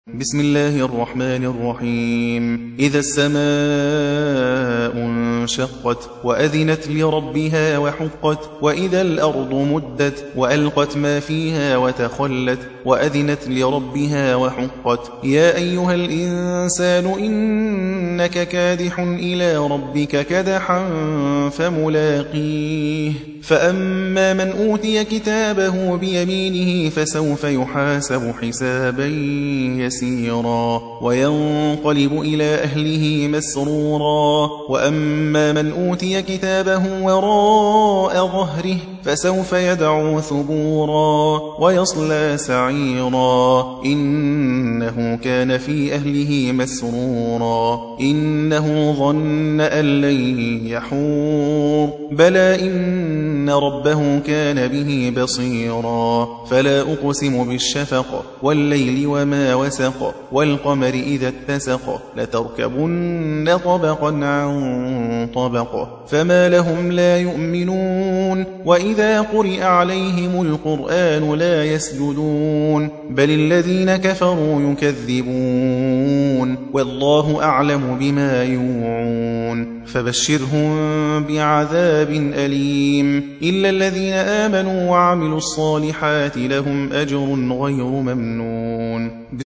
بسم الله الرحمن الرحيم إذا السماء انشقت وأذنت لربها وحقت وإذا الأرض مدت وألقت ما فيها وتخلت وأذنت لربها وحقت يا أيها الإنسان إنك كادح إلى ربك كدحا فملاقيه فأما من أوتي كتابه بيمينه فسوف يحاسب حسابا يسيرا وينقلب إلى أهله مسرورا وأما من أوتي كتابه وراء ظهره فسوف يدعو ثبورا ويصلى سعيرا إنه كان في أهله مسرورا إنه ظن أن لن يحور بلى إن ربه كان به بصيرا فلا أقسم بالشفق والليل وما وسق والقمر إذا اتسق لتركبن طبقا عن طبق فما لهم لا يؤمنون وإذا قرئ عليهم القرآن لا يسجدون بل الذين كفروا يكذبون والله أعلم بما يوعون فبشرهم بعذاب أليم إلا الذين آمنوا وعملوا الصالحات لهم أجر غير ممنون.